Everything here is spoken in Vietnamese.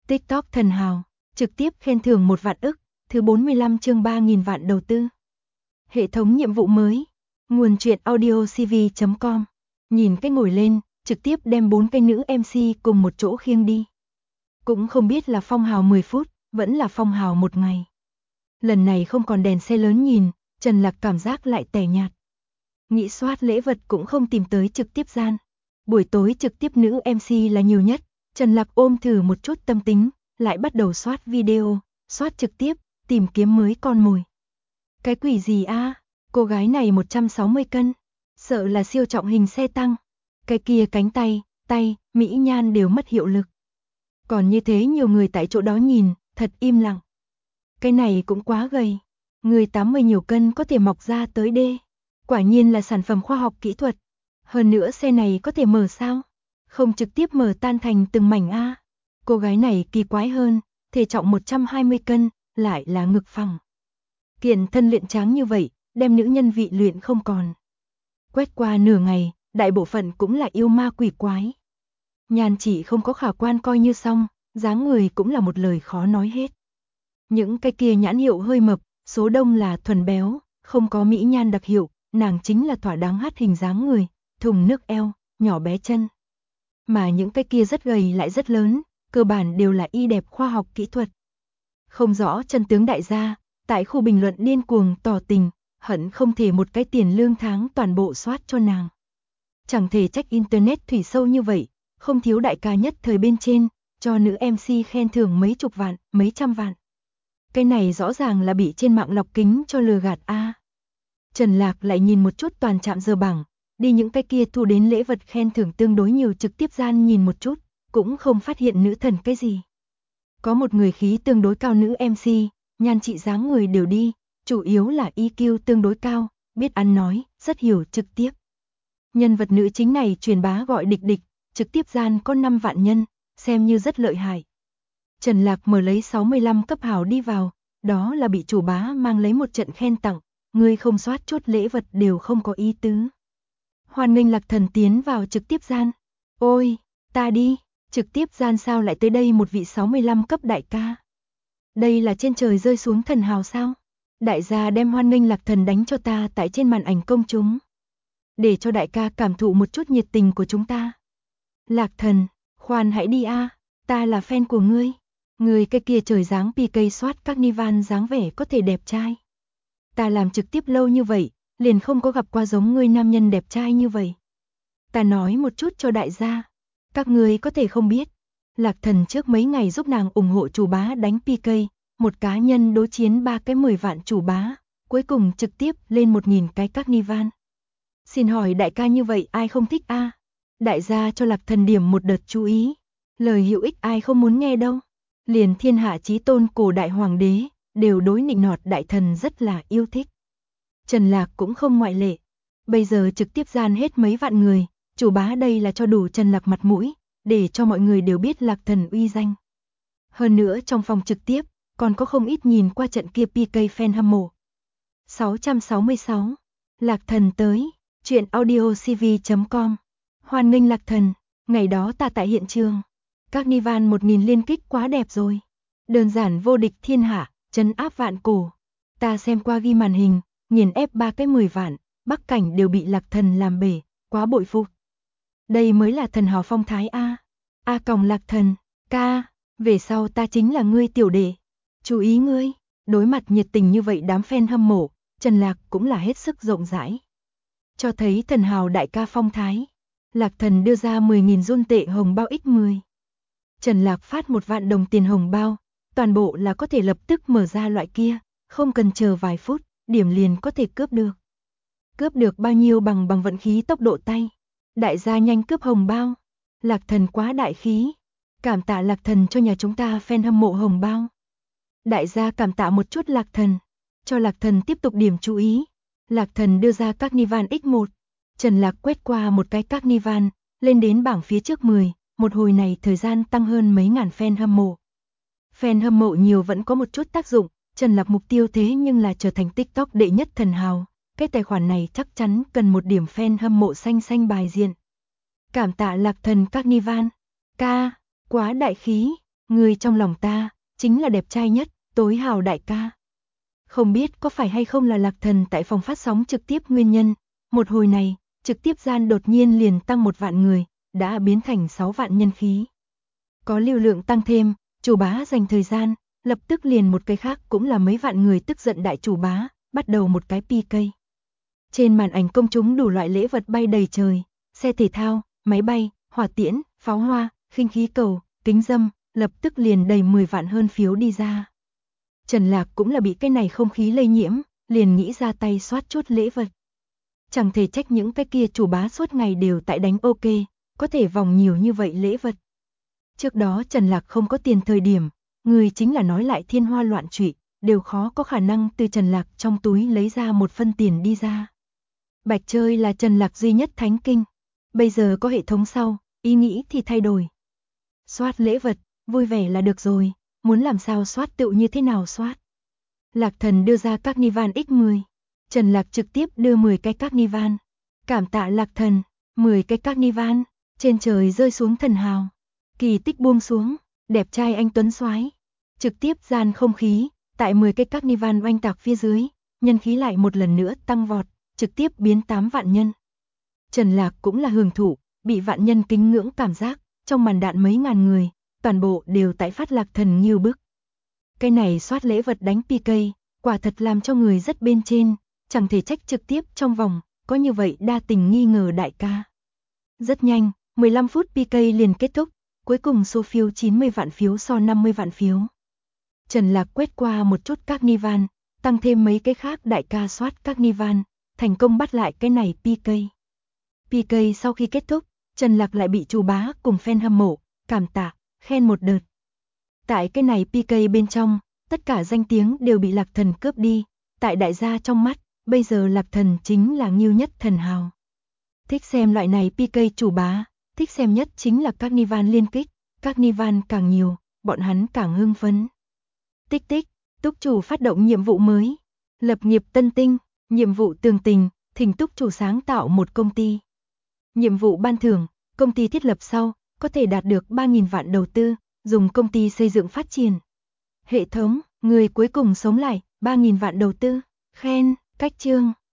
TikTok thần hào, trực tiếp khen thưởng 1 vạn ức, thứ 45 chương 3.000 vạn đầu tư. Hệ thống nhiệm vụ mới, nguồn truyện audiocv.com, nhìn cái ngồi lên, trực tiếp đem 4 cái nữ MC cùng một chỗ khiêng đi. Cũng không biết là phong hào 10 phút, vẫn là phong hào 1 ngày. Lần này không còn đèn xe lớn nhìn, Trần Lạc cảm giác lại tẻ nhạt. Nghĩ soát lễ vật cũng không tìm tới trực tiếp gian. Buổi tối trực tiếp nữ MC là nhiều nhất, Trần Lạc ôm thử một chút tâm tính, lại bắt đầu soát video, soát trực tiếp, tìm kiếm mới con mồi. Cái quỷ gì a? Cô gái này 160 cân, sợ là siêu trọng hình xe tăng. Cái kia cánh tay, mỹ nhan đều mất hiệu lực. Còn như thế nhiều người tại chỗ đó nhìn, thật im lặng. Cái này cũng quá gầy, người 80 nhiều cân có thể mọc ra tới đê. Quả nhiên là sản phẩm khoa học kỹ thuật. Hơn nữa xe này có thể mở sao? Không trực tiếp mở tan thành từng mảnh a. Cô gái này kỳ quái hơn, thể trọng 120 cân, lại là ngực phẳng. Kiện thân luyện tráng như vậy, đem nữ nhân vị luyện không còn. Quét qua nửa ngày, đại bộ phận cũng là yêu ma quỷ quái. Nhan chỉ không có khả quan coi như xong, dáng người cũng là một lời khó nói hết. Những cái kia nhãn hiệu hơi mập, số đông là thuần béo, không có mỹ nhan đặc hiệu, nàng chính là thỏa đáng hát hình dáng người, thùng nước eo, nhỏ bé chân. Mà những cái kia rất gầy lại rất lớn, cơ bản đều là y đẹp khoa học kỹ thuật. Không rõ chân tướng đại gia, tại khu bình luận điên cuồng tỏ tình, hận không thể một cái tiền lương tháng toàn bộ soát cho nàng. Chẳng thể trách internet thủy sâu như vậy, không thiếu đại ca nhất thời bên trên, cho nữ MC khen thưởng mấy chục vạn, mấy trăm vạn. Cái này rõ ràng là bị trên mạng lọc kính cho lừa gạt a. Trần Lạc lại nhìn một chút toàn trạm giờ bảng, đi những cái kia thu đến lễ vật khen thưởng tương đối nhiều trực tiếp gian nhìn một chút, cũng không phát hiện nữ thần cái gì. Có một người khí tương đối cao nữ MC, nhan trị dáng người đều đi, chủ yếu là EQ tương đối cao, biết ăn nói, rất hiểu trực tiếp. Nhân vật nữ chính này truyền bá gọi địch địch, trực tiếp gian có 5 vạn nhân, xem như rất lợi hại. Trần Lạc mở lấy 65 cấp hào đi vào, đó là bị chủ bá mang lấy một trận khen tặng, người không soát chốt lễ vật đều không có ý tứ. Hoan nghênh Lạc Thần tiến vào trực tiếp gian. Ôi, ta đi, trực tiếp gian sao lại tới đây một vị 65 cấp đại ca. Đây là trên trời rơi xuống thần hào sao? Đại gia đem hoan nghênh Lạc Thần đánh cho ta tại trên màn ảnh công chúng. Để cho đại ca cảm thụ một chút nhiệt tình của chúng ta. Lạc Thần, khoan hãy đi a, ta là fan của ngươi. Người cái kia trời dáng PK soát carnival dáng vẻ có thể đẹp trai. Ta làm trực tiếp lâu như vậy, liền không có gặp qua giống ngươi nam nhân đẹp trai như vậy. Ta nói một chút cho đại gia, các ngươi có thể không biết, Lạc Thần trước mấy ngày giúp nàng ủng hộ chủ bá đánh PK, một cá nhân đối chiến 3 cái 10 vạn chủ bá, cuối cùng trực tiếp lên 1000 cái carnival. Xin hỏi đại ca như vậy ai không thích a? Đại gia cho Lạc Thần điểm một đợt chú ý, lời hữu ích ai không muốn nghe đâu. Liền thiên hạ chí tôn cổ đại hoàng đế, đều đối nịnh nọt đại thần rất là yêu thích. Trần Lạc cũng không ngoại lệ. Bây giờ trực tiếp gian hết mấy vạn người, chủ bá đây là cho đủ Trần Lạc mặt mũi, để cho mọi người đều biết Lạc Thần uy danh. Hơn nữa trong phòng trực tiếp, còn có không ít nhìn qua trận kia PK fan hâm mộ. 666. Lạc Thần tới, truyện audiocv.com. Hoan nghênh Lạc Thần, ngày đó ta tại hiện trường. Carnival 1000 liên kích quá đẹp rồi. Đơn giản vô địch thiên hạ, trấn áp vạn cổ. Ta xem qua ghi màn hình, nghiền ép 3 cái 10 vạn, bắc cảnh đều bị Lạc Thần làm bể, quá bội phục. Đây mới là thần hào phong thái a. A còng Lạc Thần, ca, về sau ta chính là ngươi tiểu đệ. Chú ý ngươi, đối mặt nhiệt tình như vậy đám fan hâm mộ, Trần Lạc cũng là hết sức rộng rãi. Cho thấy thần hào đại ca phong thái. Lạc Thần đưa ra 10.000 run tệ hồng bao x10. Trần Lạc phát 1 vạn đồng tiền hồng bao, toàn bộ là có thể lập tức mở ra loại kia, không cần chờ vài phút, điểm liền có thể cướp được. Cướp được bao nhiêu bằng vận khí tốc độ tay. Đại gia nhanh cướp hồng bao. Lạc Thần quá đại khí. Cảm tạ Lạc Thần cho nhà chúng ta fan hâm mộ hồng bao. Đại gia cảm tạ một chút Lạc Thần. Cho Lạc Thần tiếp tục điểm chú ý. Lạc Thần đưa ra carnival x1. Trần Lạc quét qua một cái carnival, lên đến bảng phía trước 10. Một hồi này thời gian tăng hơn mấy ngàn fan hâm mộ. Fan hâm mộ nhiều vẫn có một chút tác dụng, Trần Lạc mục tiêu thế nhưng là trở thành TikTok đệ nhất thần hào. Cái tài khoản này chắc chắn cần một điểm fan hâm mộ xanh bài diện. Cảm tạ Lạc Thần Carnival. Ca, quá đại khí, Người trong lòng ta, chính là đẹp trai nhất, tối hào đại ca. Không biết có phải hay không là Lạc Thần tại phòng phát sóng trực tiếp nguyên nhân, một hồi này, trực tiếp gian đột nhiên liền tăng 1 vạn người, đã biến thành 6 vạn nhân khí. Có lưu lượng tăng thêm, chủ bá dành thời gian, lập tức liền một cái khác cũng là mấy vạn người tức giận đại chủ bá, bắt đầu một cái PK. Trên màn ảnh công chúng đủ loại lễ vật bay đầy trời, xe thể thao, máy bay, hỏa tiễn, pháo hoa, khinh khí cầu, kính dâm, lập tức liền đầy 10 vạn hơn phiếu đi ra. Trần Lạc cũng là bị cái này không khí lây nhiễm, liền nghĩ ra tay soát chút lễ vật. Chẳng thể trách những cái kia chủ bá suốt ngày đều tại đánh ok, có thể vòng nhiều như vậy lễ vật. Trước đó Trần Lạc không có tiền thời điểm, người chính là nói lại thiên hoa loạn trụy, đều khó có khả năng từ Trần Lạc trong túi lấy ra một phân tiền đi ra. Bạch chơi là Trần Lạc duy nhất thánh kinh. Bây giờ có hệ thống sau, ý nghĩ thì thay đổi. Soát lễ vật, vui vẻ là được rồi, muốn làm sao soát tựu như thế nào soát. Lạc Thần đưa ra Carnival X10. Trần Lạc trực tiếp đưa 10 cái Carnival. Cảm tạ Lạc Thần, 10 cái Carnival, trên trời rơi xuống thần hào. Kỳ tích buông xuống, đẹp trai anh tuấn soái. Trực tiếp gian không khí, tại 10 cái Carnival oanh tạc phía dưới, nhân khí lại một lần nữa tăng vọt, trực tiếp biến 8 vạn nhân. Trần Lạc cũng là hưởng thụ, bị vạn nhân kính ngưỡng cảm giác, trong màn đạn mấy ngàn người, toàn bộ đều tại phát Lạc Thần nghiêu bức. Cái này soát lễ vật đánh PK, quả thật làm cho người rất bên trên, chẳng thể trách trực tiếp trong vòng, có như vậy đa tình nghi ngờ đại ca. Rất nhanh, 15 phút PK liền kết thúc, cuối cùng số phiếu 90 vạn phiếu so 50 vạn phiếu. Trần Lạc quét qua một chút Carnival, tăng thêm mấy cái khác đại ca soát Carnival, thành công bắt lại cái này PK. PK sau khi kết thúc, Trần Lạc lại bị chủ bá cùng fan hâm mộ, cảm tạ, khen một đợt. Tại cái này PK bên trong, tất cả danh tiếng đều bị Lạc Thần cướp đi, tại đại gia trong mắt, bây giờ Lạc Thần chính là nghiêu nhất thần hào. Thích xem loại này PK chủ bá, thích xem nhất chính là Carnival liên kích, Carnival càng nhiều, bọn hắn càng hưng phấn. Tích tích, túc chủ phát động nhiệm vụ mới, lập nghiệp tân tinh, nhiệm vụ tường tình, thỉnh túc chủ sáng tạo một công ty. Nhiệm vụ ban thưởng, công ty thiết lập sau, có thể đạt được 3.000 vạn đầu tư, dùng công ty xây dựng phát triển. Hệ thống, người cuối cùng sống lại, 3.000 vạn đầu tư, khen, cách chương.